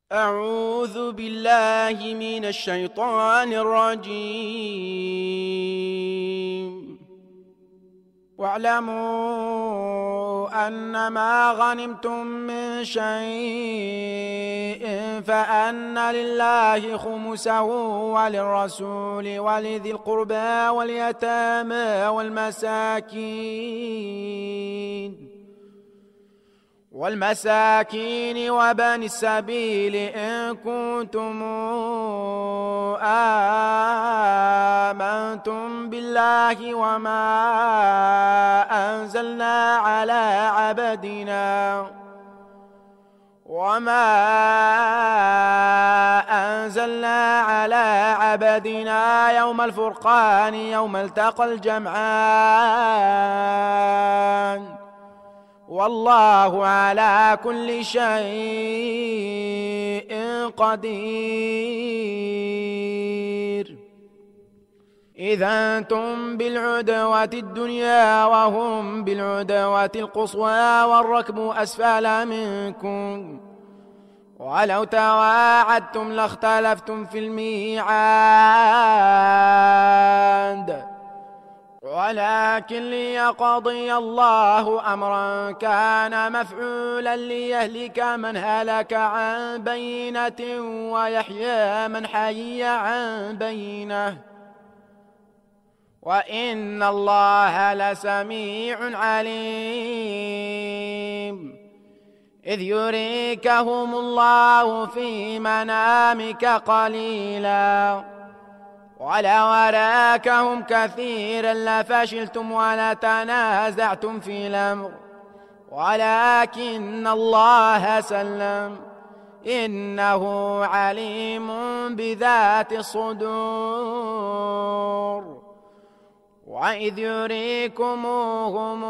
أعوذ بالله من الشيطان الرجيم. واعلموا أنما غنمتم من شيء فأن لله خمسه وللرسول ولذي القربى واليتامى والمساكين وبني السبيل إن كنتم آمنتم بالله وما أنزلنا على عبدنا يوم الفرقان يوم التقى الجمعان والله على كل شيء قدير. إذا أنتم بالعدوة الدنيا وهم بالعدوة القصوى والركب أسفل منكم ولو تواعدتم لاختلفتم في الميعاد ولكن ليقضي الله أمرا كان مفعولا ليهلك من هلك عن بينة ويحيى من حي عن بينة وإن الله لسميع عليم. إذ يريكهم الله في منامك قليلا ولو أراكهم كثيرا لفشلتم ولتنازعتم في الأمر ولكن الله سلم إنه عليم بذات الصدور. وإذ يريكموهم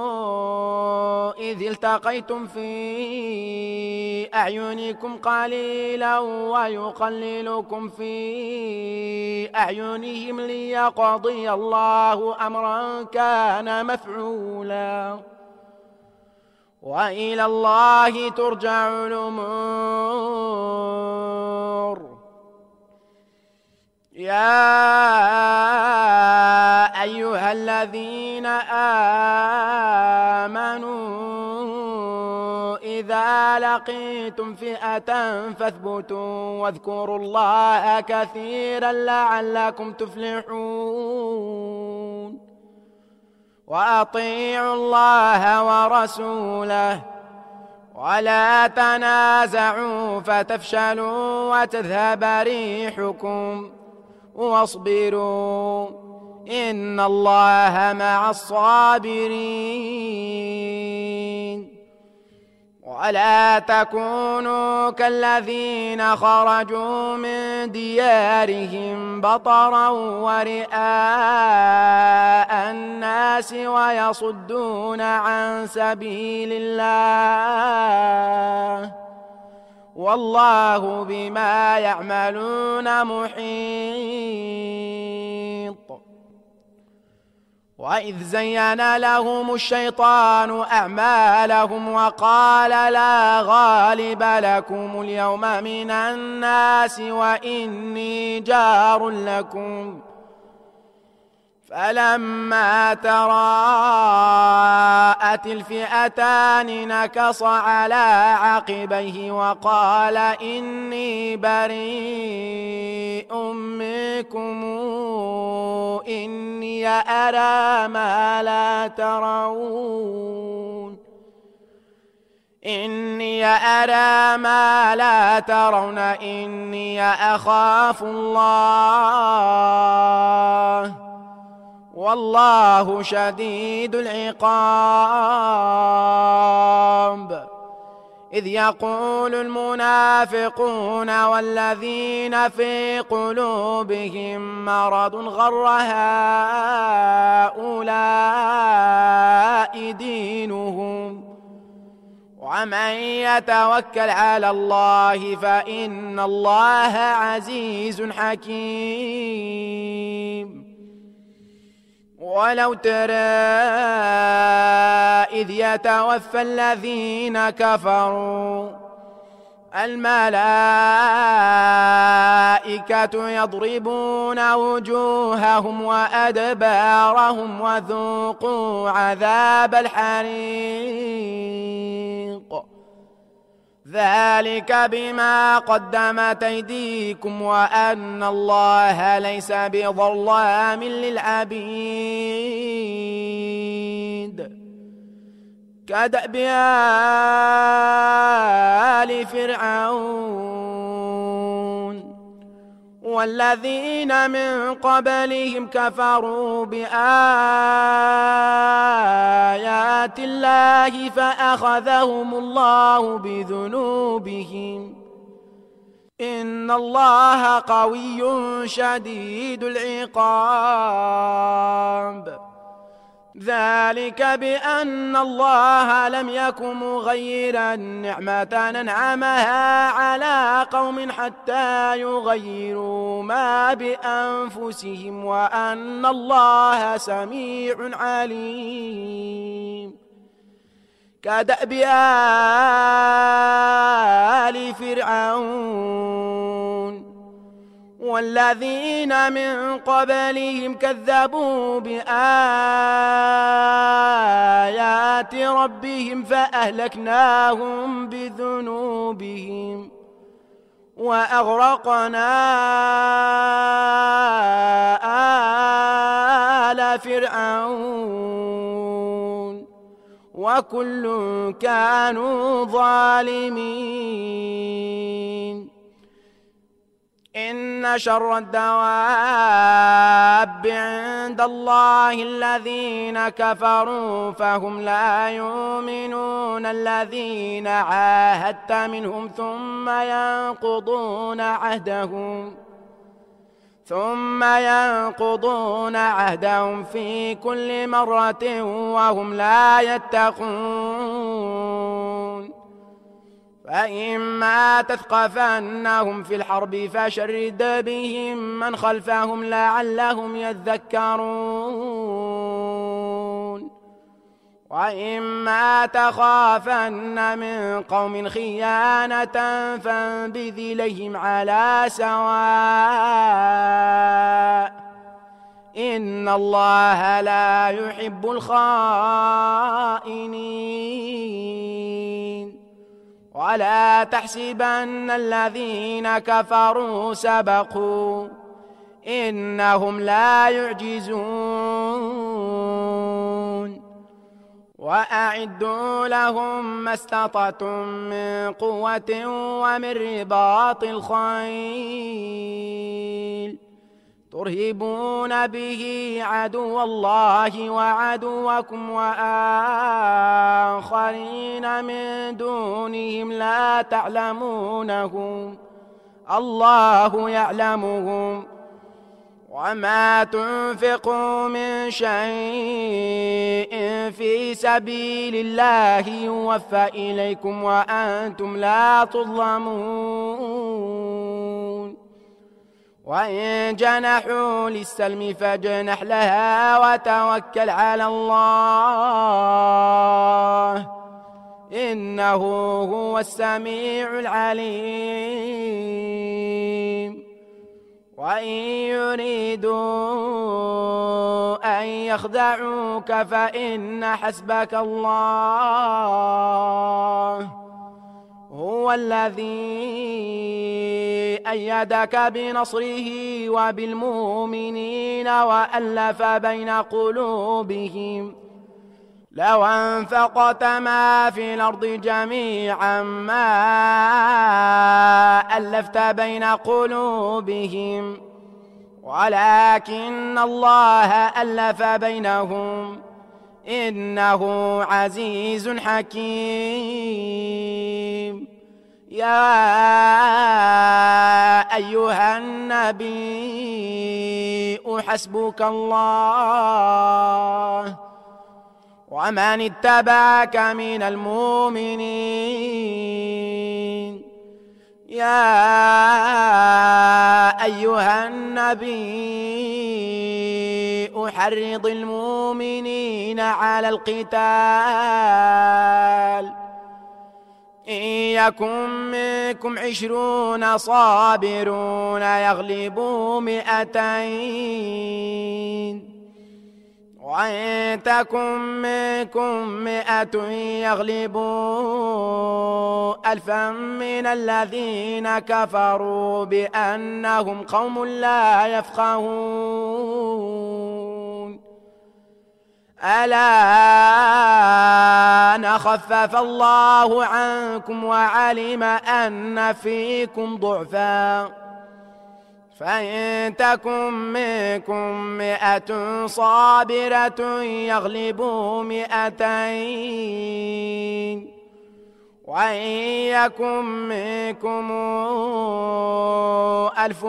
إذ التقيتم في أعينكم قليلا ويقللكم في أعينهم ليقضي الله أمرا كان مفعولا وإلى الله ترجع الأمور. يا أيها الذين آمنوا إذا لقيتم فئة فاثبتوا واذكروا الله كثيرا لعلكم تفلحون. وأطيعوا الله ورسوله ولا تنازعوا فتفشلوا وتذهب ريحكم واصبروا إن الله مع الصابرين. ولا تكونوا كالذين خرجوا من ديارهم بطرا ورئاء الناس ويصدون عن سبيل الله والله بما يعملون محيط. وإذ زين لهم الشيطان أعمالهم وقال لا غالب لكم اليوم من الناس وإني جار لكم فلما تراءت الفئتان نكص على عقبيه وقال إني بريء منكم إني أرى ما لا ترون إني أخاف الله والله شديد العقاب. إذ يقول المنافقون والذين في قلوبهم مرض غر هؤلاء دينهم ومن يتوكل على الله فإن الله عزيز حكيم. ولو ترى إذ يتوفى الذين كفروا الملائكة يضربون وجوههم وأدبارهم وذوقوا عذاب الحريق ذلك بما قدمت أيديكم وأن الله ليس بظلام للعبيد كدأب آل فرعون والذين من قبلهم كفروا بآيات الله فأخذهم الله بذنوبهم إن الله قوي شديد العقاب ذلك بأن الله لم يكن مغيرا نعمة أنعمها على قوم حتى يغيروا ما بأنفسهم وأن الله سميع عليم كدأب آل فرعون والذين من قبلهم كذبوا بآيات ربهم فأهلكناهم بذنوبهم وأغرقنا آل فرعون وكل كانوا ظالمين إن شر الدواب عند الله الذين كفروا فهم لا يؤمنون الذين عاهدت منهم ثم ينقضون عهدهم في كل مرة وهم لا يتقون فإما تثقفنهم في الحرب فشرد بهم من خلفهم لعلهم يذكرون وإما تخافن من قوم خيانة فانبذ إليهم على سواء إن الله لا يحب الخائنين ولا تحسبن الذين كفروا سبقوا إنهم لا يعجزون وأعدوا لهم ما استطعتم من قوة ومن رباط الخيل ترهبون به عدو الله وعدوكم وآخرين من دونهم لا تعلمونهم الله يعلمهم وما تنفقوا من شيء في سبيل الله يوفى إليكم وأنتم لا تظلمون وإن جنحوا للسلم فاجنح لها وتوكل على الله إنه هو السميع العليم وإن يريدوا أن يخدعوك فإن حسبك الله هو الذي أيدك بنصره وبالمؤمنين وألف بين قلوبهم لو أنفقت ما في الأرض جميعا ما ألفت بين قلوبهم ولكن الله ألف بينهم إنه عزيز حكيم يا أيها النبي حسبك الله ومن اتبعك من المؤمنين يا أيها النبي حرض المؤمنين على القتال إن يكن منكم 20 صابرون يغلبوا 200 وإن تكن منكم 100 يغلبوا 1000 من الذين كفروا بأنهم قوم لا يفقهون الآن خفف الله عنكم وعلم أن فيكم ضعفا فإن تكن منكم 100 صابرة يغلبوا 200 وإن يكن منكم 1000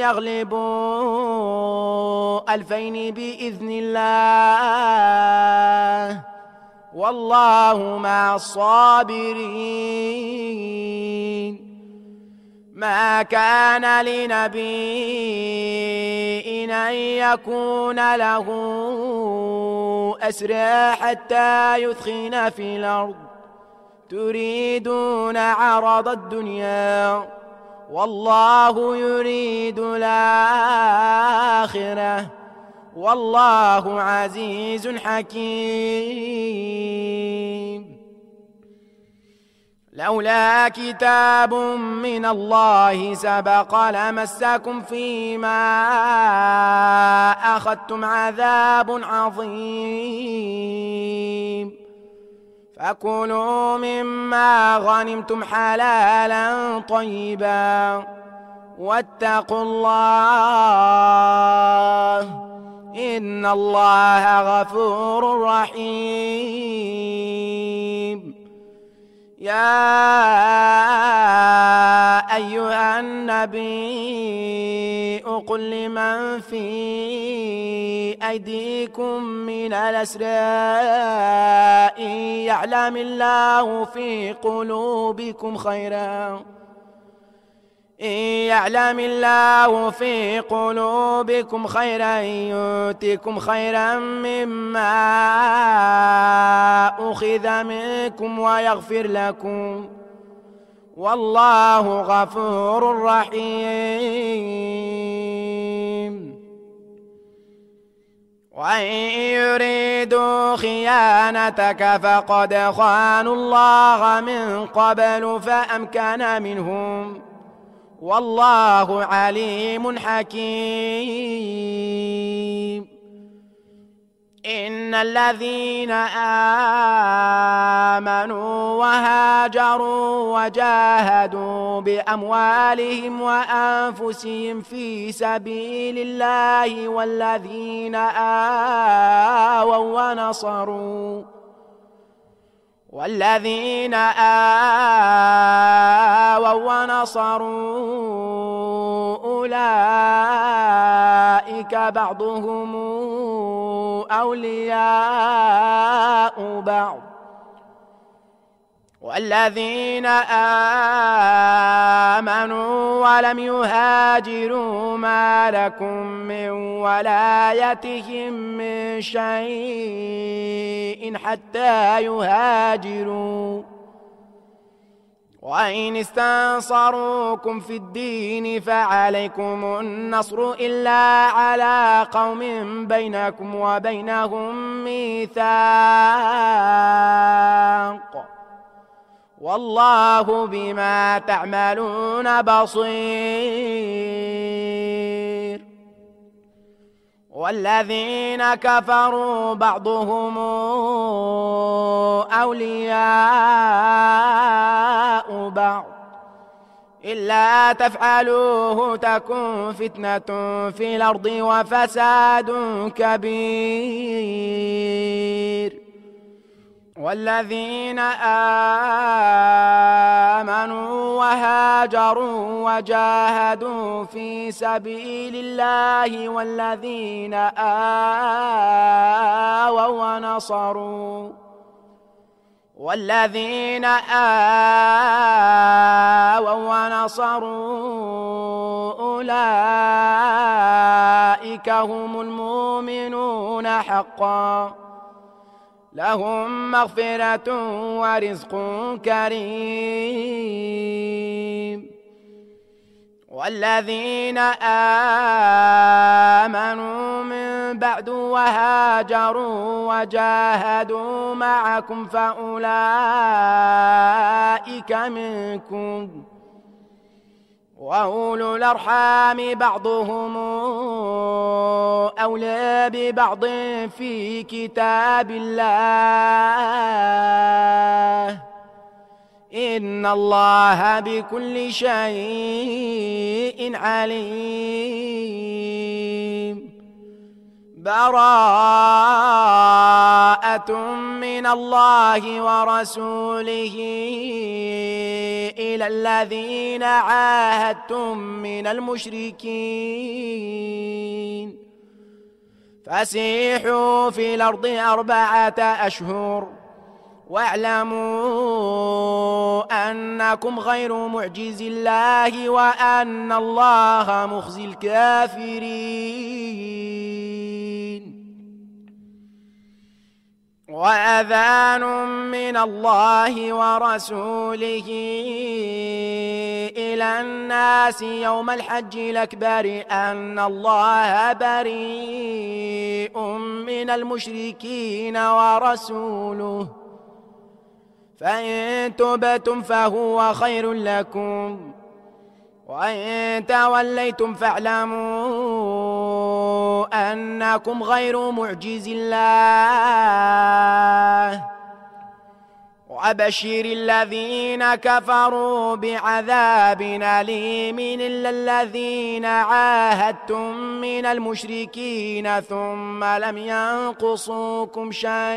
يغلبوا 2000 بإذن الله والله مع الصابرين ما كان لنبي أن يكون له أسرى حتى يثخن في الأرض تريدون عرض الدنيا والله يريد الآخرة والله عزيز حكيم لولا كتاب من الله سبق لمسكم فيما أخذتم عذاب عظيم فكلوا مما غنمتم حلالا طيبا واتقوا الله إن الله غفور رحيم يا أيها النبي قل لمن في أيديكم من الأسرى إن يعلم الله في قلوبكم خيرا يؤتكم خيرا مما أخذ منكم ويغفر لكم والله غفور رحيم وإن يريدوا خيانتك فقد خانوا الله من قبل فأمكن منهم والله عليم حكيم إن الذين آمنوا وهاجروا وجاهدوا بأموالهم وأنفسهم في سبيل الله والذين آووا ونصروا أولئك بعضهم أولياء بعض والذين آمنوا ولم يهاجروا ما لكم من ولايتهم من شيء حتى يهاجروا وإن استنصروكم في الدين فعليكم النصر إلا على قوم بينكم وبينهم ميثاق والله بما تعملون بصير والذين كفروا بعضهم أولياء بعض إلا تفعلوه تكن فتنة في الأرض وفساد كبير والذين آمنوا وهاجروا وجاهدوا في سبيل الله والذين آووا ونصروا أولئك هم المؤمنون حقا لهم مغفرة ورزق كريم. والذين آمنوا من بعد وهاجروا وجاهدوا معكم فأولئك منكم، وأولو الأرحام بعضهم أولى ببعض في كتاب الله، إن الله بكل شيء عليم. براءة من الله ورسوله إلى الذين عاهدتم من المشركين، فسيحوا في الأرض 4 أشهر واعلموا أنكم غير معجز الله وأن الله مخزي الكافرين. وأذان من الله ورسوله إلى الناس يوم الحج الأكبر أن الله بريء من المشركين ورسوله، فإن تبتم فهو خير لكم، وإن توليتم فاعلموا أنكم غير معجز الله. وأبشر الذين كفروا بعذاب أليم إلا الذين عاهدتم من المشركين ثم لم ينقصوكم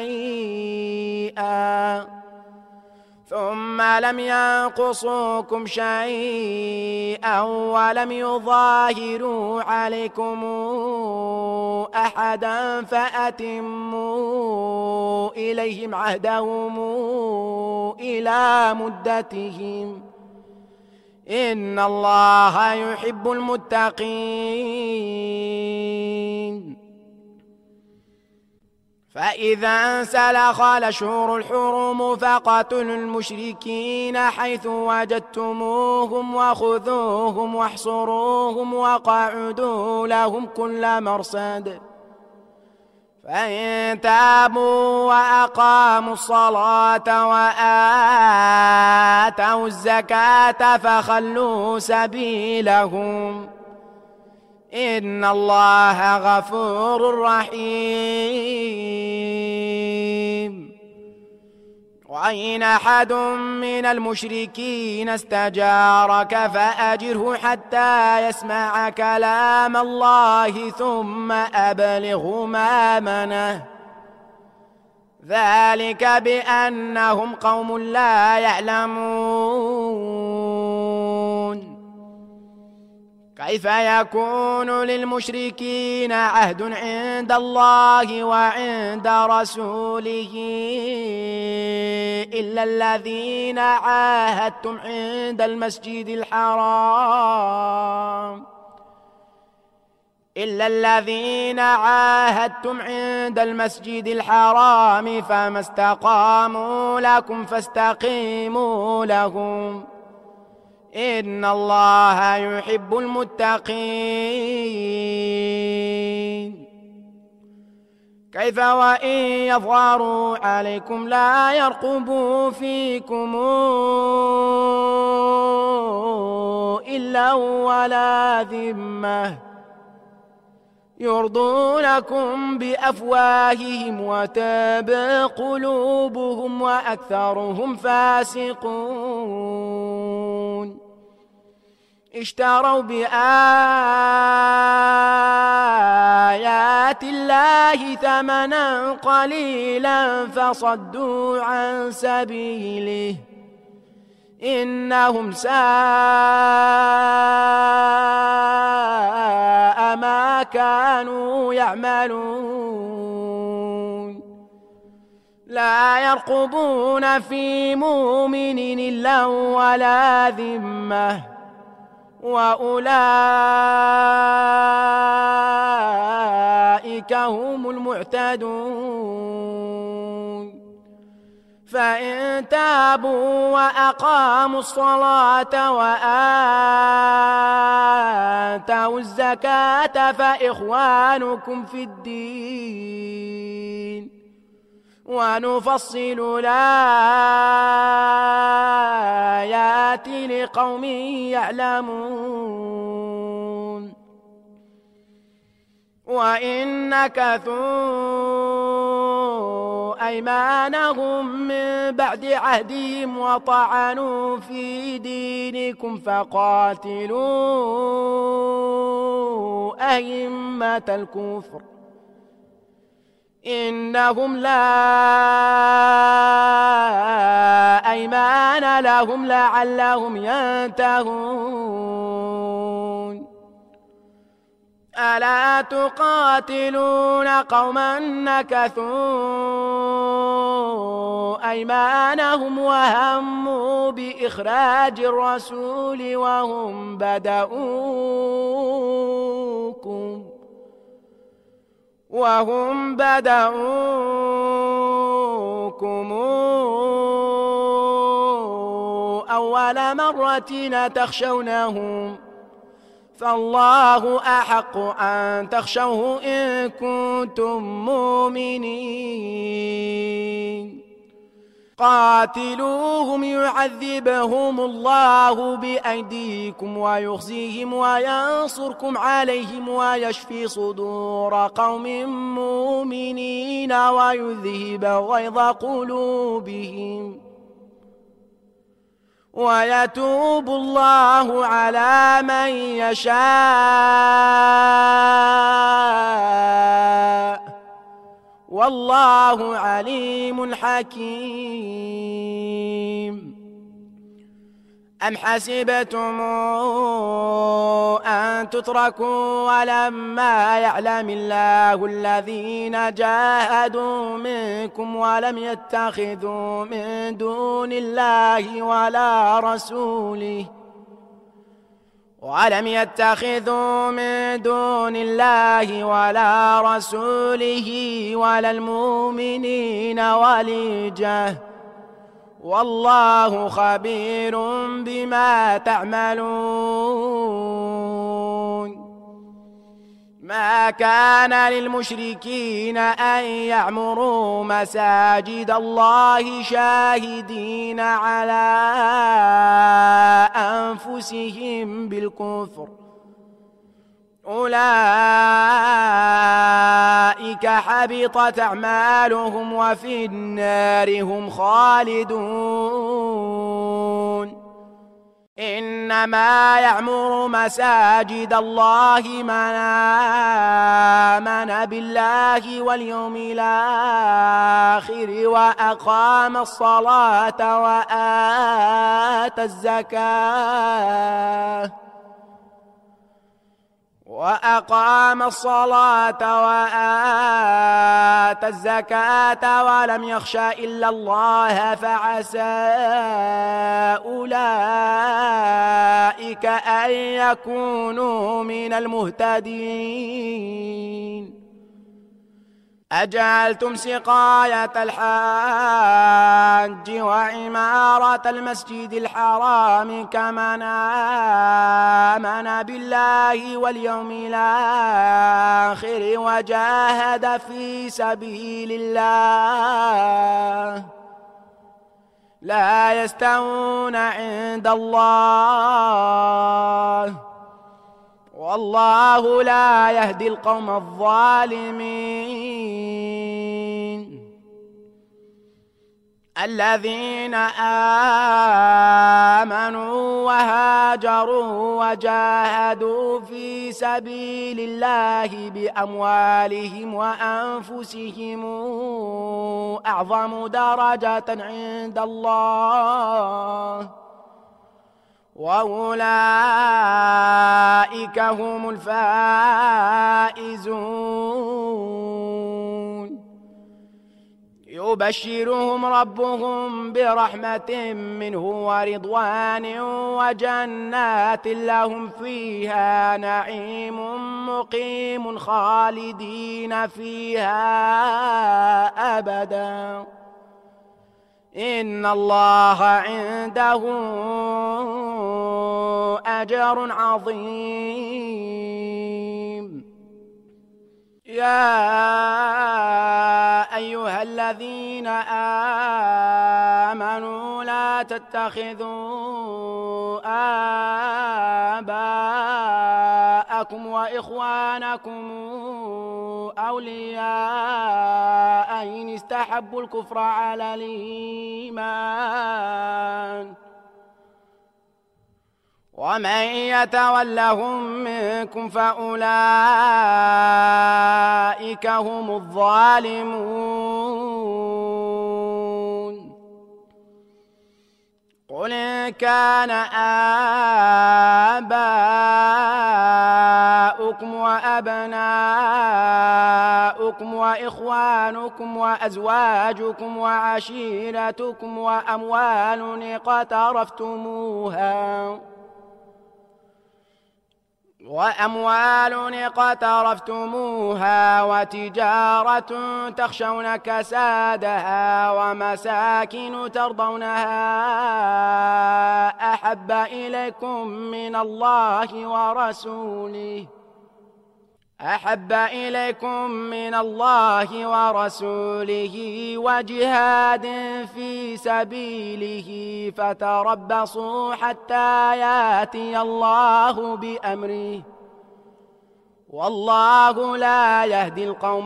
شيئا ولم يظاهروا عليكم أحدا فأتموا إليهم عهدهم إلى مدتهم، إن الله يحب المتقين. فإذا انسلخ الأشهر الحرم فاقتلوا المشركين حيث وجدتموهم وخذوهم واحصروهم وقعدوا لهم كل مرصد، فإن تابوا وأقاموا الصلاة وآتوا الزكاة فخلوا سبيلهم، إن الله غفور رحيم. وإن أحد من المشركين استجارك فأجره حتى يسمع كلام الله ثم أبلغه مأمنه، ذلك بأنهم قوم لا يعلمون. كيف يكون للمشركين عهد عند الله وعند رسوله إلا الذين عاهدتم عند المسجد الحرام فما استقاموا لكم فاستقيموا لهم، إن الله يحب المتقين. كيف وإن يظهروا عليكم لا يرقبوا فيكم إلا ولا ذمة، يرضونكم بأفواههم وتابى قلوبهم وأكثرهم فاسقون. اشتروا بآيات الله ثمنا قليلا فصدوا عن سبيله، إنهم ساء ما كانوا يعملون. لا يرقبون في مؤمن إلا ولا ذمة، وأولئك هم المعتدون. فإن تابوا وأقاموا الصلاة وآتوا الزكاة فإخوانكم في الدين ونفصل الآيات لقوم يعلمون وإن نكثوا أيمانهم من بعد عهدهم وطعنوا في دينكم فقاتلوا أئمة الكفر إنهم لا أيمان لهم لعلهم ينتهون ألا تقاتلون قوما نكثوا أيمانهم وهموا بإخراج الرسول وهم بدؤوكم أول مرة تخشونهم فالله أحق أن تخشوه إن كنتم مؤمنين قاتلوهم يعذبهم الله بأيديكم ويخزيهم وينصركم عليهم ويشفي صدور قوم مؤمنين ويذهب غيظ قلوبهم ويتوب الله على من يشاء والله عليم حكيم أم حسبتم أن تتركوا ولما يعلم الله الذين جاهدوا منكم ولم يتخذوا من دون الله ولا رسوله ولا المؤمنين وليجة والله خبير بما تعملون ما كان للمشركين أن يعمروا مساجد الله شاهدين على أنفسهم بالكفر أولئك حبطت أعمالهم وفي النار هم خالدون إنما يعمر مساجد الله من آمن بالله واليوم الآخر وأقام الصلاة وآتى الزكاة ولم يخش إلا الله فعسى أولئك أن يكونوا من المهتدين أجعلتم سقاية الحاج وعمارة المسجد الحرام كمن آمن بالله واليوم الآخر وجاهد في سبيل الله لا يستوون عند الله والله لا يهدي القوم الظالمين الذين آمنوا وهاجروا وجاهدوا في سبيل الله بأموالهم وأنفسهم أعظم درجة عند الله وأولئك هم الفائزون يبشرهم ربهم برحمة منه ورضوان وجنات لهم فيها نعيم مقيم خالدين فيها أبدا لا يسمعون فيها لغوا ولا تأثيما وفيها عذاب أليم يوم يحمى على النار فيذوقوا ما كنتم تكفرون ذوق العذاب بما كنتم تكفرون إن الله عنده أجر عظيم. يا أيها الذين آمنوا لا تتخذوا آباءكم وإخوانكم أولياء إن استحبوا الكفر على الإيمان ومن يتولهم منكم فأولئك هم الظالمون. قل إن كان آباؤكم وأبناؤكم وإخوانكم وأزواجكم وعشيرتكم وأموال اقترفتموها وتجارة تخشون كسادها ومساكن ترضونها أحب إليكم من الله ورسوله وجهاد في سبيله فتربصوا حتى يأتي الله بأمره والله لا يهدي القوم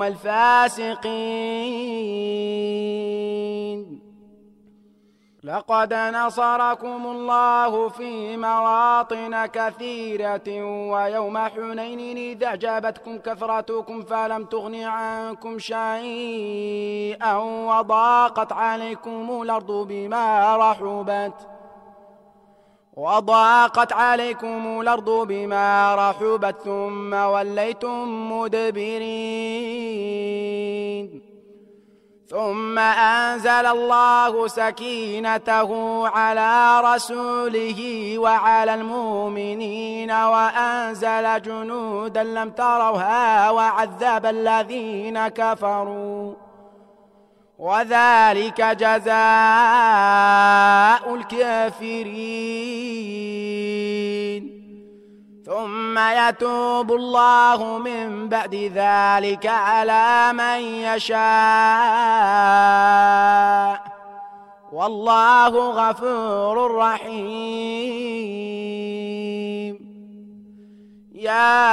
الفاسقين. لقد نصركم الله في مواطن كثيرة ويوم حنين إذ أعجبتكم كثرتكم فلم تغن عنكم شيئا وضاقت عليكم الأرض بما رحبت ثم وليتم مدبرين. ثم أنزل الله سكينته على رسوله وعلى المؤمنين وأنزل جنودا لم تروها وعذب الذين كفروا وذلك جزاء الكافرين. ثم يتوب الله من بعد ذلك على من يشاء والله غفور رحيم. يا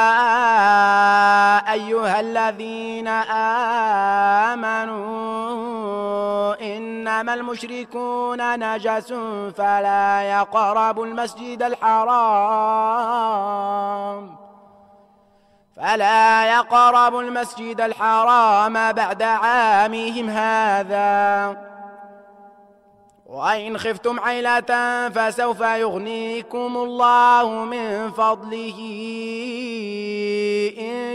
أيها الذين آمنوا إنما المشركون نجس فلا يقربوا المسجد الحرام بعد عامهم هذا وإن خفتم عيلة فسوف يغنيكم الله من فضله إن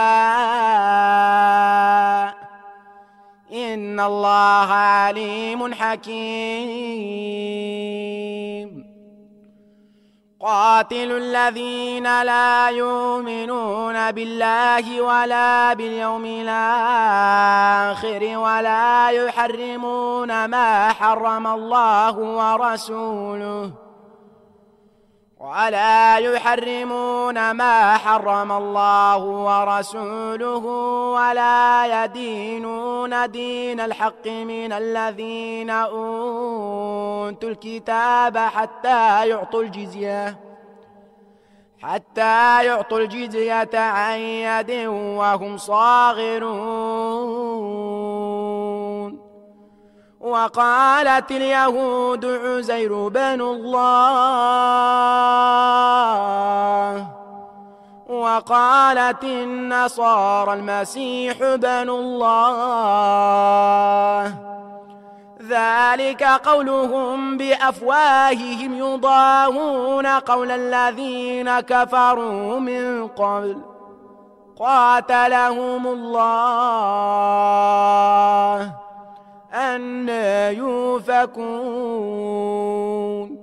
شاء إن الله عليم حكيم. قاتلوا الذين لا يؤمنون بالله ولا باليوم الآخر ولا يحرمون ما حرم الله ورسوله ولا يدينون دين الحق من الذين أوتوا الكتاب حتى يعطوا الجزية عن يد وهم صاغرون. وقالت اليهود عزير بن الله وقالت النصارى المسيح بن الله ذلك قولهم بأفواههم يضاهون قول الذين كفروا من قبل قاتلهم الله أنى يؤفكون.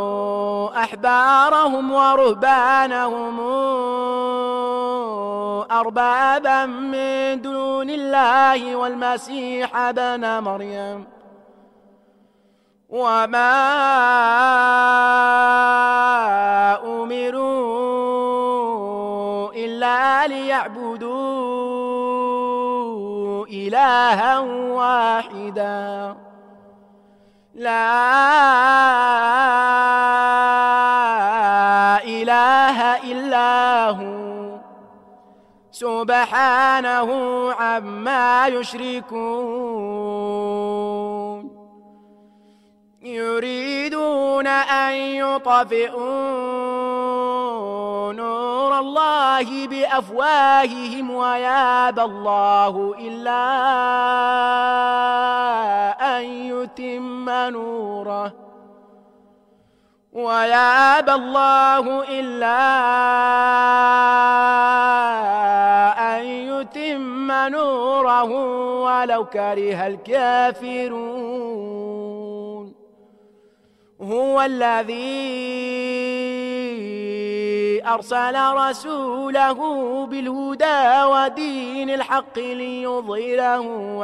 اتخذوا أحبارهم ورهبانهم أربابا من دون الله والمسيح ابن مريم وما أمروا إلا ليعبدوا إلها واحدا لا إله إلا هو سبحانه عما يشركون يريدون أن يطفئوا نور الله بأفواههم ويابى الله إلا أن يتم نوره ويابى الله إلا أن يتم نوره ولو كره الكافرون هو الذي أرسل رسوله بالهدى ودين الحق ليظهره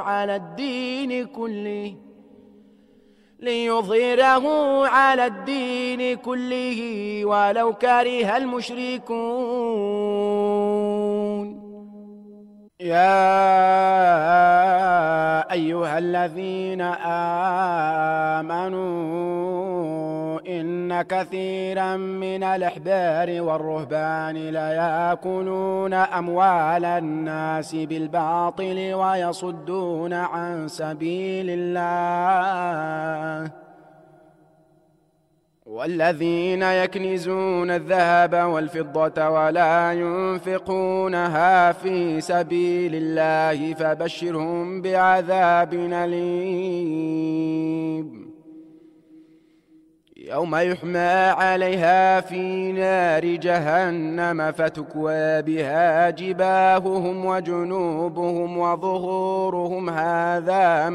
على الدين كله ولو كره المشركون يا أيها الذين آمنوا إن كثيرا من الأحبار والرهبان ليأكلون أموال الناس بالباطل ويصدون عن سبيل الله والذين يكنزون الذهب والفضة ولا ينفقونها في سبيل الله فبشرهم بعذاب أليم يوم يحمى عليها في نار جهنم فتكوى بها جباههم وجنوبهم وظهورهم هذا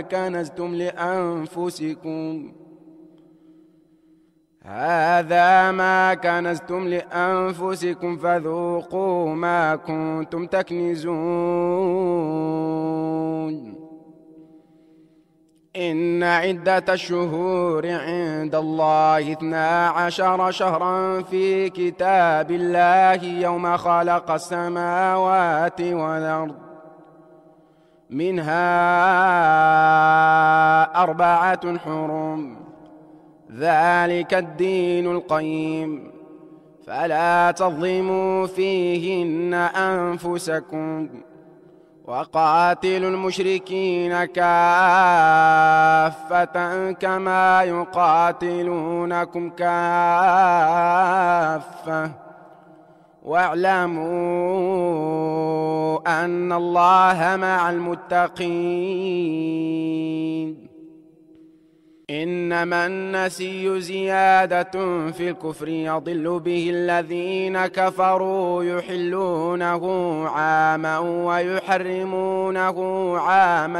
ما كنزتم لأنفسكم فذوقوا ما كنتم تكنزون إن عدة الشهور عند الله 12 شهرا في كتاب الله يوم خلق السماوات والأرض منها 4 حرم ذلك الدين القيم فلا تظلموا فيهن أنفسكم وقاتلوا المشركين كافة كما يقاتلونكم كافة واعلموا أن الله مع المتقين إنما النسي زيادة في الكفر يضل به الذين كفروا يحلونه عاما ويحرمونه عاما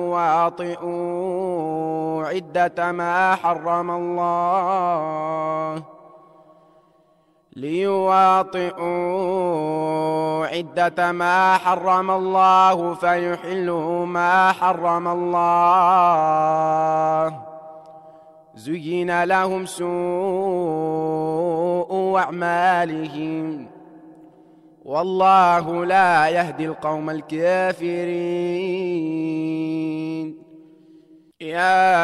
ليواطئوا عدة ما حرم الله فيحلوا ما حرم الله زين لهم سوء أعمالهم والله لا يهدي القوم الكافرين يا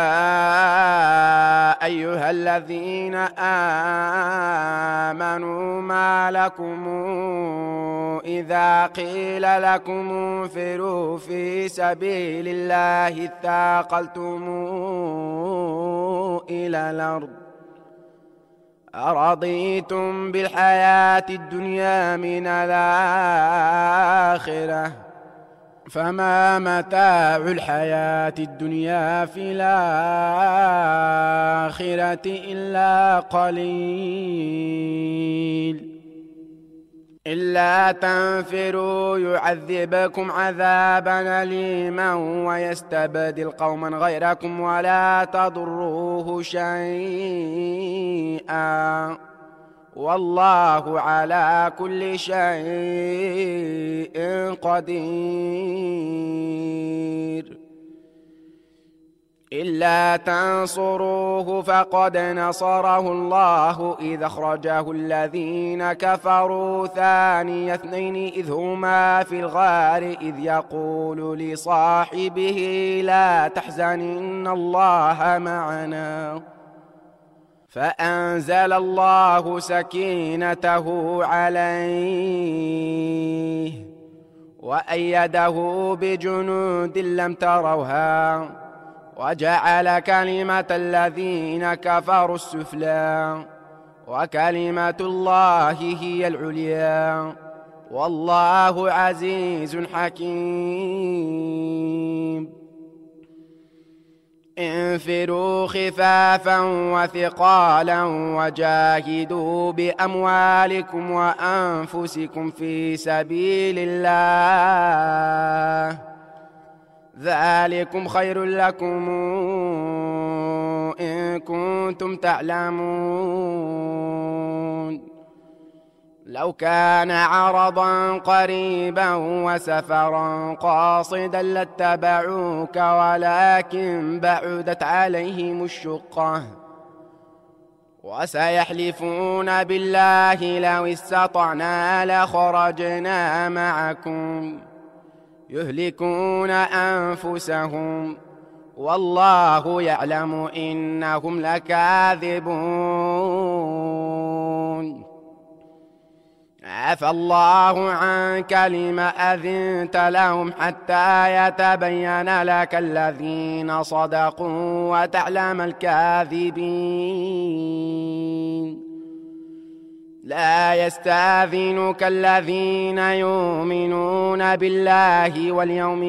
أيها الذين آمنوا ما لكم إذا قيل لكم انفروا في سبيل الله اثاقلتم إلى الأرض أرضيتم بالحياة الدنيا من الآخرة فما متاع الحياة الدنيا في الآخرة إلا قليل إلا تنفروا يعذبكم عذابا أليما ويستبدل قوما غيركم ولا تضروه شيئا والله على كل شيء قدير. إلا تنصروه فقد نصره الله إذ أخرجه الذين كفروا ثاني اثنين إذ هما في الغار إذ يقول لصاحبه لا تحزن إن الله معنا فأنزل الله سكينته عليه وأيده بجنود لم تروها وجعل كلمة الذين كفروا السفلى وكلمة الله هي العليا والله عزيز حكيم. انفروا خفافا وثقالا وجاهدوا بأموالكم وأنفسكم في سبيل الله ذلكم خير لكم إن كنتم تعلمون. لو كان عرضا قريبا وسفرا قاصدا لاتبعوك ولكن بعدت عليهم الشقة وسيحلفون بالله لو استطعنا لخرجنا معكم يهلكون أنفسهم والله يعلم إنهم لكاذبون. عفى الله عنك لما أذنت لهم حتى يتبين لك الذين صدقوا وتعلم الكاذبين. لا يستأذنك الذين يؤمنون بالله واليوم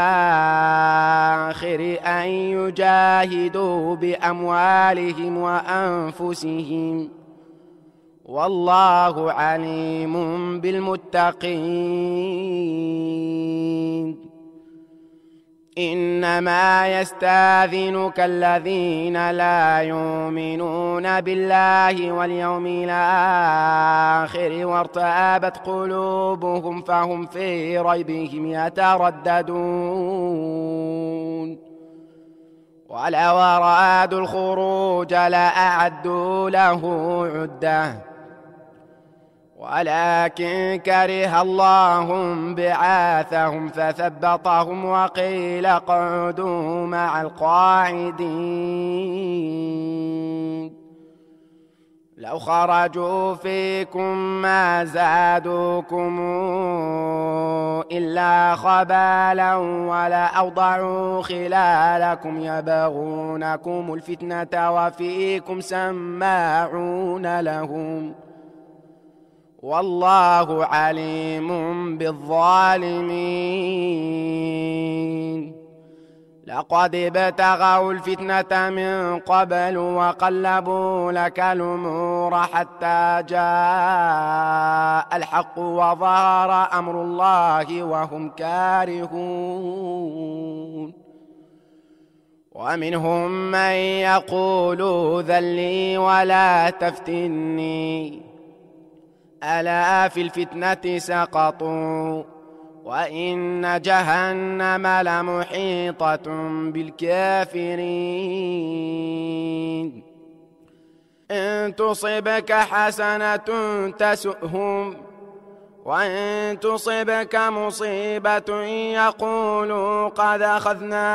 الآخر أن يجاهدوا بأموالهم وأنفسهم والله عليم بالمتقين. إنما يستأذنك الذين لا يؤمنون بالله واليوم الآخر وارتابت قلوبهم فهم في ريبهم يترددون. ولو أرادوا الخروج لأعدوا له عدة ولكن كره الله بعاثهم فثبطهم وقيل اقعدوا مع القاعدين. لو خرجوا فيكم ما زادوكم إلا خبالا ولا أوضعوا خلالكم يبغونكم الفتنة وفيكم سماعون لهم والله عليم بالظالمين. لقد ابتغوا الفتنة من قبل وقلبوا لك الأمور حتى جاء الحق وظهر أمر الله وهم كارهون. ومنهم من يقول ذل لي ولا تفتني ألا في الفتنة سقطوا وإن جهنم لمحيطة بالكافرين. إن تصبك حسنة تسؤهم وإن تصبك مصيبة يقولوا قد أخذنا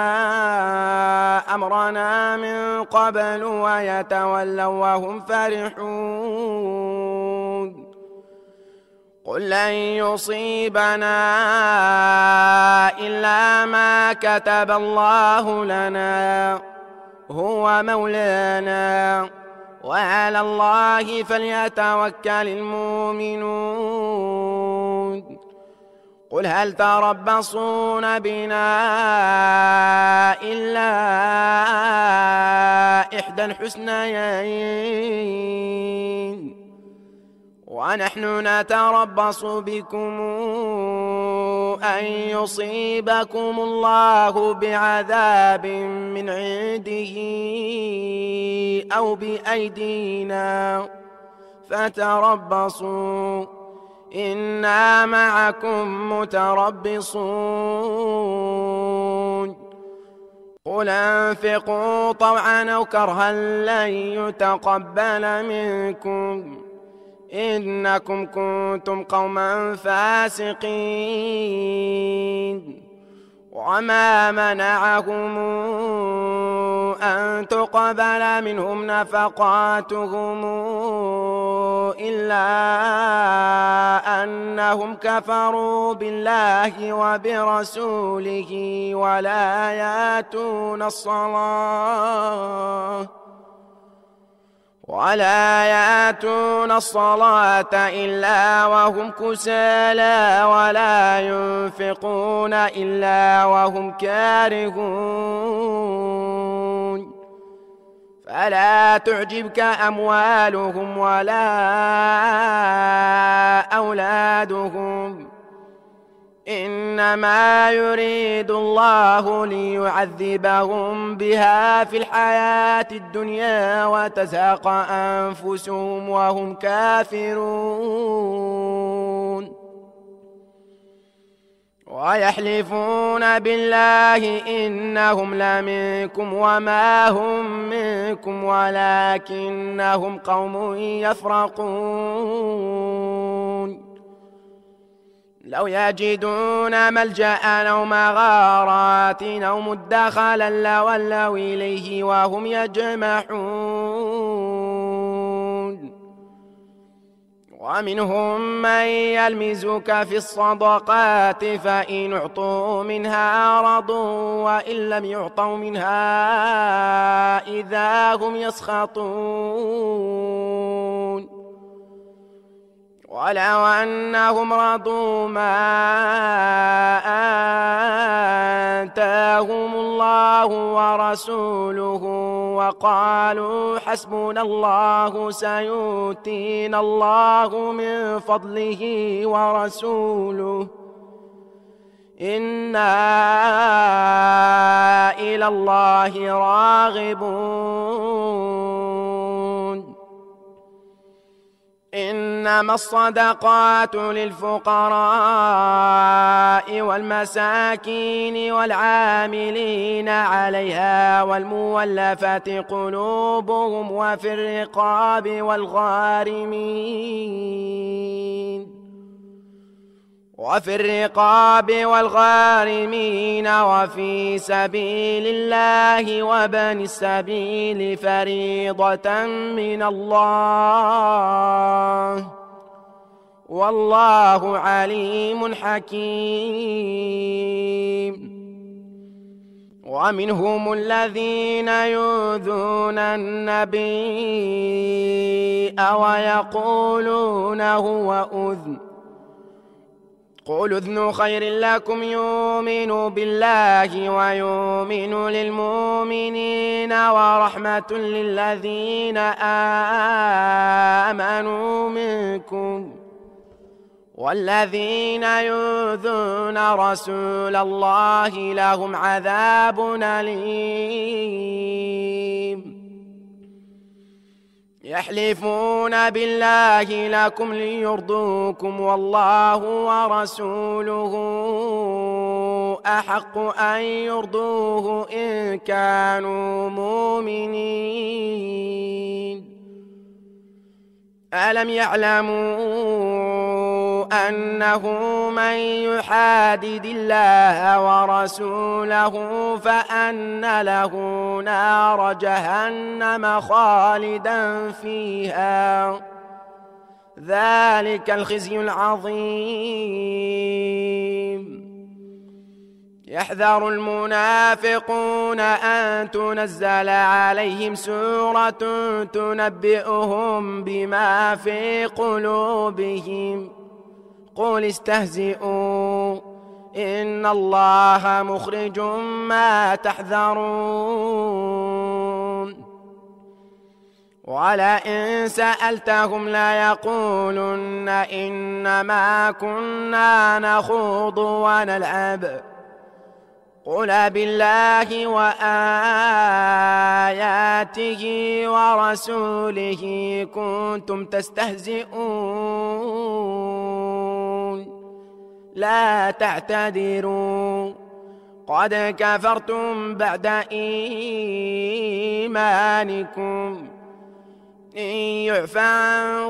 أمرنا من قبل ويتولوا وهم فرحون. قل لن يصيبنا إلا ما كتب الله لنا هو مولانا وعلى الله فليتوكل المؤمنون. قل هل تربصون بنا إلا إحدى الحسنيين ونحن نتربص بكم أن يصيبكم الله بعذاب من عنده أو بأيدينا فتربصوا إنا معكم متربصون قل انفقوا طوعا أو كرها لن يتقبل منكم إنكم كنتم قوما فاسقين وما منعهم أن تقبل منهم نفقاتهم إلا أنهم كفروا بالله وبرسوله ولا يأتون الصلاة إلا وهم كسالى ولا ينفقون إلا وهم كارهون فلا تعجبك أموالهم ولا أولادهم إنما يريد الله ليعذبهم بها في الحياة الدنيا وتزهق أنفسهم وهم كافرون ويحلفون بالله إنهم لمنكم وما هم منكم ولكنهم قوم يفرقون لو يجدون ملجأ أو مغارات أو مدخلا لولوا إليه وهم يجمحون ومنهم من يلمزك في الصدقات فإن أعطوا منها رضوا وإن لم يعطوا منها إذا هم يسخطون ولو أنهم رضوا ما آتاهم الله ورسوله وقالوا حسبنا الله سيؤتينا الله من فضله ورسوله إنا إلى الله راغبون إنما الصدقات للفقراء والمساكين والعاملين عليها والمولفة قلوبهم وفي الرقاب والغارمين وفي سبيل الله وابن السبيل فريضة من الله والله عليم حكيم ومنهم الذين يؤذون النبي ويقولون هو أذن قل أذن خير لكم يؤمن بالله ويؤمن للمؤمنين ورحمة للذين آمنوا منكم والذين يؤذون رسول الله لهم عذاب أليم يحلفون بالله لكم ليرضوكم والله ورسوله أحق أن يرضوه إن كانوا مؤمنين ألم يعلموا أنه من يحادد الله ورسوله فأن له نار جهنم خالدا فيها ذلك الخزي العظيم يحذر المنافقون أن تنزل عليهم سورة تنبئهم بما في قلوبهم قل استهزئوا إن الله مخرج ما تحذرون ولئن سألتهم ليقولن إنما كنا نخوض ونلعب قل بالله وآياته ورسوله كنتم تستهزئون لا تعتذروا قد كفرتم بعد إيمانكم إن يعفى عن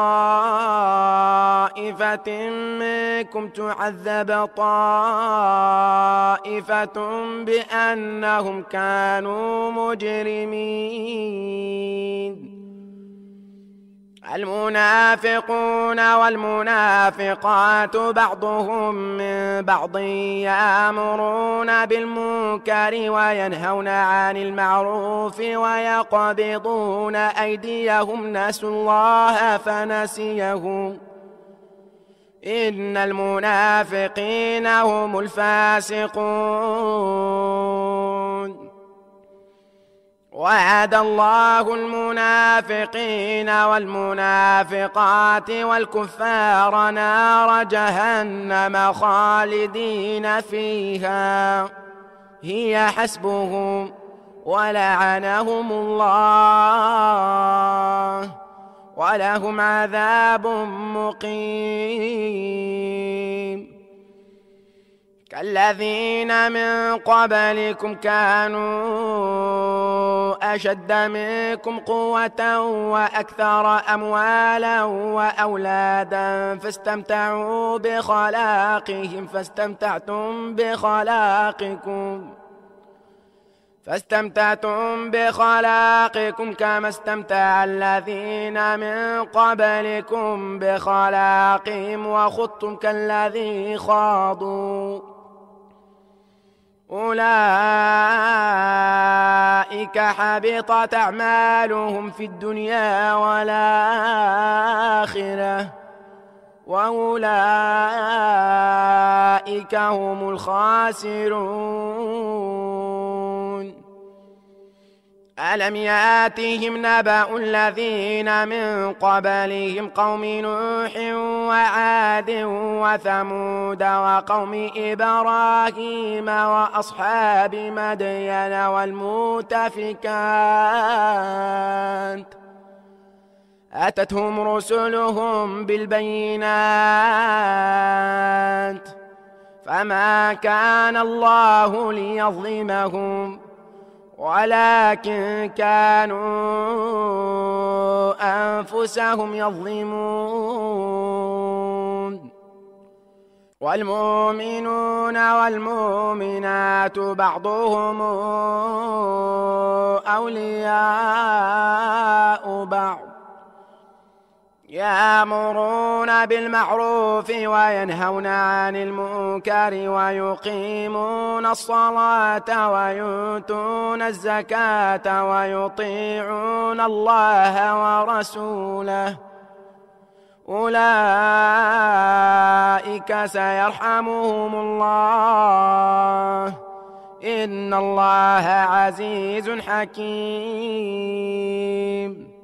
طائفة منكم تعذب طائفة بأنهم كانوا مجرمين المنافقون والمنافقات بعضهم من بعض يأمرون بالمنكر وينهون عن المعروف ويقبضون أيديهم نسوا الله فنسيهم إن المنافقين هم الفاسقون وعد الله المنافقين والمنافقات والكفار نار جهنم خالدين فيها هي حسبهم ولعنهم الله ولهم عذاب مقيم كالذين من قبلكم كانوا أشد منكم قوة وأكثر أموالا وأولادا فاستمتعوا بخلاقهم فاستمتعتم بخلاقكم كما استمتع الذين من قبلكم بخلاقهم وخضتم كالذي خاضوا أولئك حبطت أعمالهم في الدنيا والآخرة وأولئك هم الخاسرون ألم يأتهم نبأ الذين من قبلهم قوم نوح وعاد وثمود وقوم إبراهيم وأصحاب مدين والمؤتفكات أتتهم رسلهم بالبينات فما كان الله ليظلمهم ولكن كانوا أنفسهم يظلمون والمؤمنون والمؤمنات بعضهم أولياء بعض يأمرون بالمعروف وينهون عن المنكر ويقيمون الصلاة ويؤتون الزكاة ويطيعون الله ورسوله أولئك سيرحمهم الله إن الله عزيز حكيم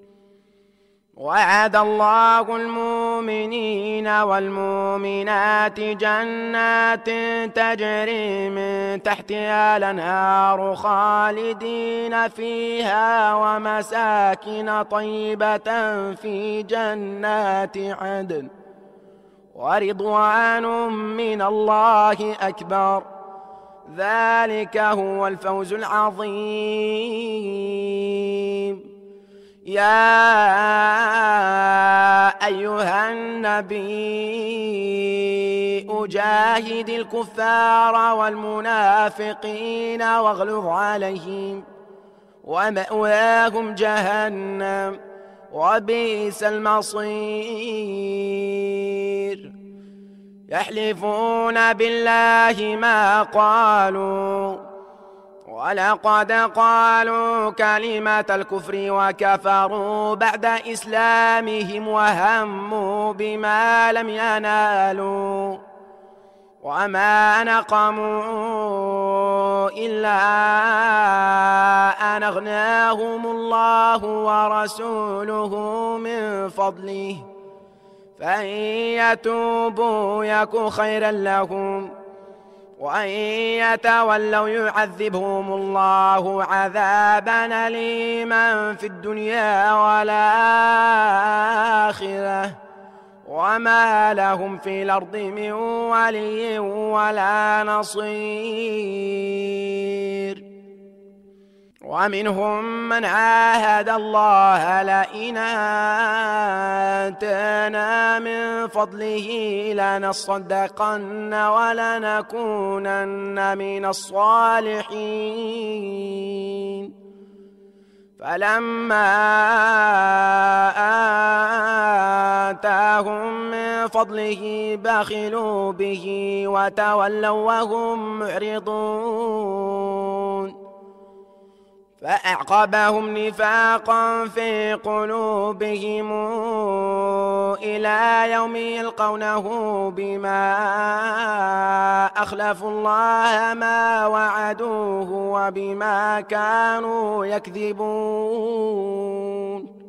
وعد الله المؤمنين والمؤمنات جنات تجري من تحتها الأنهار خالدين فيها ومساكن طيبة في جنات عدن ورضوان من الله أكبر ذلك هو الفوز العظيم يا أيها النبي جاهد الكفار والمنافقين واغلظ عليهم ومأواهم جهنم وبئس المصير يحلفون بالله ما قالوا ولقد قالوا كلمة الكفر وكفروا بعد إسلامهم وهموا بما لم ينالوا وما نقموا إلا أن أغناهم الله ورسوله من فضله فإن يتوبوا يك خيرا لهم وإن يتولوا يعذبهم الله عذابا أليما في الدنيا والآخرة وما لهم في الأرض من ولي ولا نصير. ومنهم من عاهد الله لئن آتانا من فضله لنصدقن ولنكونن من الصالحين. فلما آتاهم من فضله بخلوا به وتولوا وهم معرضون. فأعقبهم نفاقا في قلوبهم إلى يوم يلقونه بما أخلفوا الله ما وعدوه وبما كانوا يكذبون.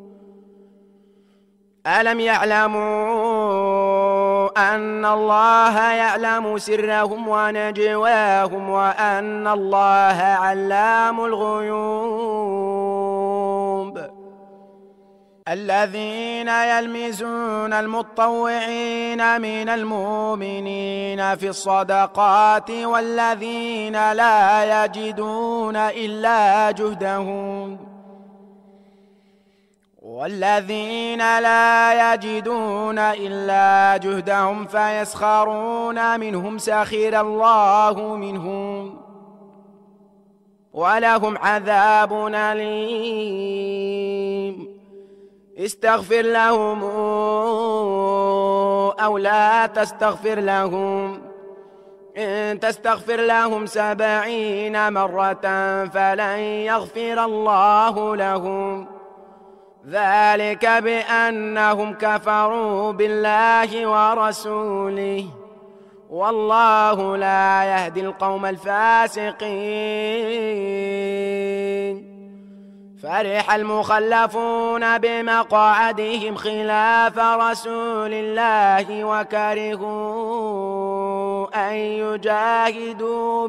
ألم يعلموا أن الله يعلم سرهم ونجواهم وأن الله علام الغيوب. الذين يلمزون المطوعين من المؤمنين في الصدقات والذين لا يجدون إلا جهدهم فيسخرون منهم سخر الله منهم ولهم عذاب أليم. استغفر لهم أو لا تستغفر لهم إن تستغفر لهم 70 مرة فلن يغفر الله لهم ذلك بأنهم كفروا بالله ورسوله والله لا يهدي القوم الفاسقين. فرح المخلفون بمقعدهم خلاف رسول الله وكرهوا أن يجاهدوا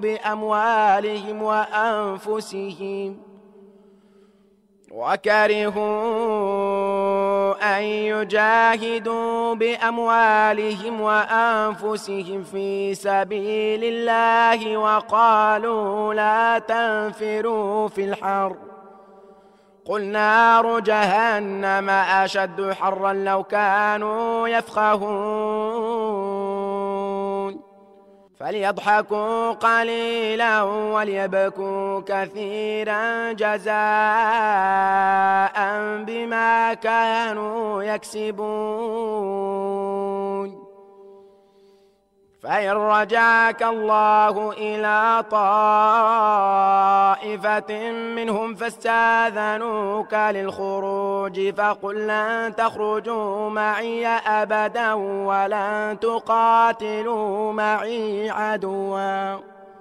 بأموالهم وأنفسهم في سبيل الله وقالوا لا تنفروا في الحر قل نار جهنم أشد حرا لو كانوا يفقهون. فليضحكوا قليلا وليبكوا كثيرا جزاء بما كانوا يكسبون. فإن رجعك الله إلى طائفة منهم فاستاذنوك للخروج فقل لن تخرجوا معي أبدا ولن تقاتلوا معي عدوا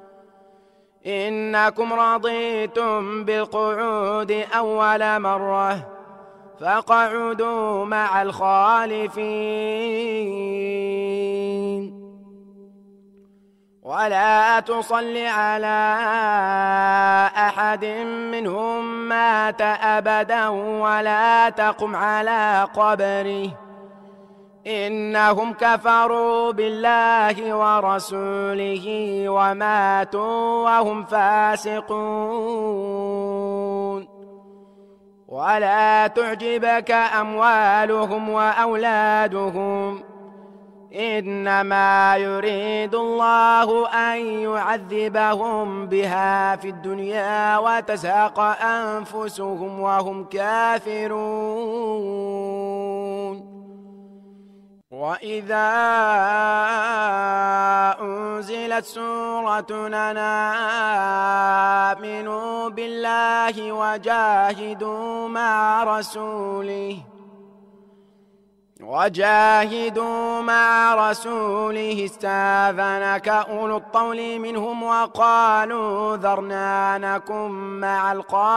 إنكم رضيتم بالقعود أول مرة فاقعدوا مع الخالفين. ولا تصل على أحد منهم مات أبدا ولا تقم على قبره إنهم كفروا بالله ورسوله وماتوا وهم فاسقون. ولا تعجبك أموالهم وأولادهم إنما يريد الله أن يعذبهم بها في الدنيا وتزهق أنفسهم وهم كافرون. وإذا أنزلت سورة أن آمنوا بالله وجاهدوا مع رسوله استاذنك أولو الطول منهم وقالوا ذرنا نكن مع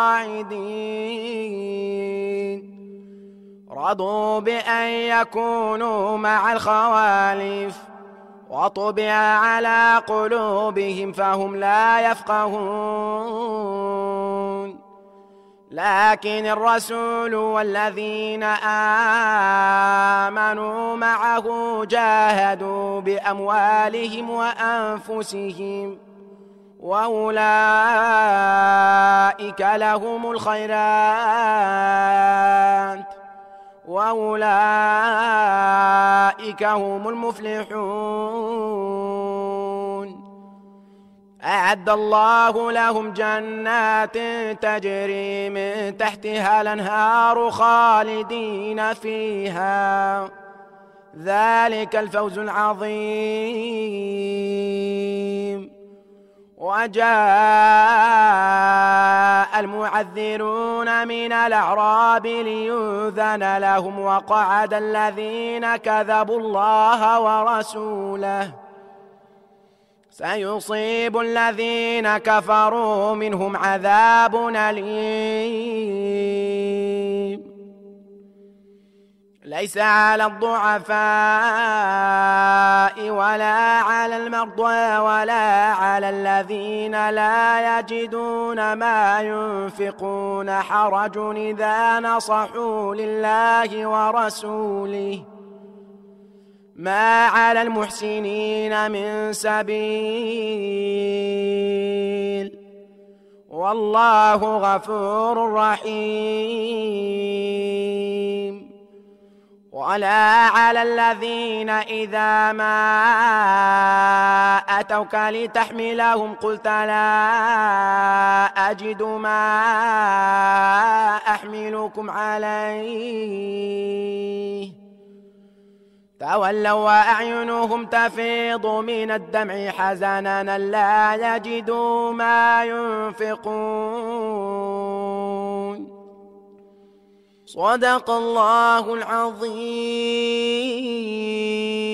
القاعدين. رضوا بأن يكونوا مع الخوالف وطبع على قلوبهم فهم لا يفقهون لكن الرسول والذين آمنوا معه جاهدوا بأموالهم وأنفسهم وأولئك لهم الخيرات وأولئك هم المفلحون أعد الله لهم جنات تجري من تحتها الأنهار خالدين فيها ذلك الفوز العظيم وجاء المعذرون من الأعراب ليؤذن لهم وقعد الذين كذبوا الله ورسوله سيصيب الذين كفروا منهم عذاب أليم ليس على الضعفاء ولا على المرضى ولا على الذين لا يجدون ما ينفقون حرج إذا نصحوا لله ورسوله ما على المحسنين من سبيل والله غفور رحيم ولا على الذين إذا ما أتوك لتحملهم قلت لا أجد ما أحملكم عليه تولوا وأعينهم تفيض من الدمع حزنا لا يجدوا ما ينفقون صدق الله العظيم.